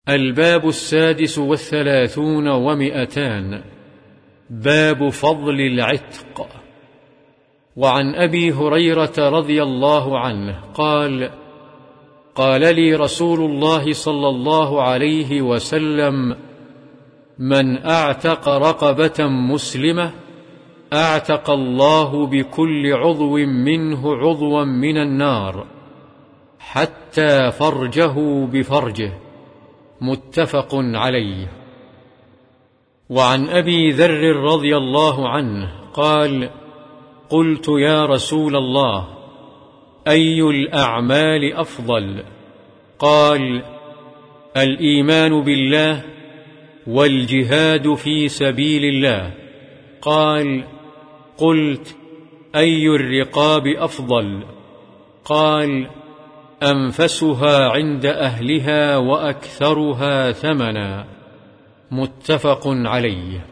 الباب 36 و200. باب فضل العتق. وعن أبي هريرة رضي الله عنه قال: قال لي رسول الله صلى الله عليه وسلم: من أعتق رقبة مسلمة أعتق الله بكل عضو منه عضوا من النار حتى فرجه بفرجه. متفق عليه. وعن أبي ذر رضي الله عنه قال: قلت يا رسول الله، أي الأعمال أفضل؟ قال: الإيمان بالله والجهاد في سبيل الله. قال: قلت: أي الرقاب أفضل؟ قال: أنفسها عند أهلها وأكثرها ثمنا. متفق عليه.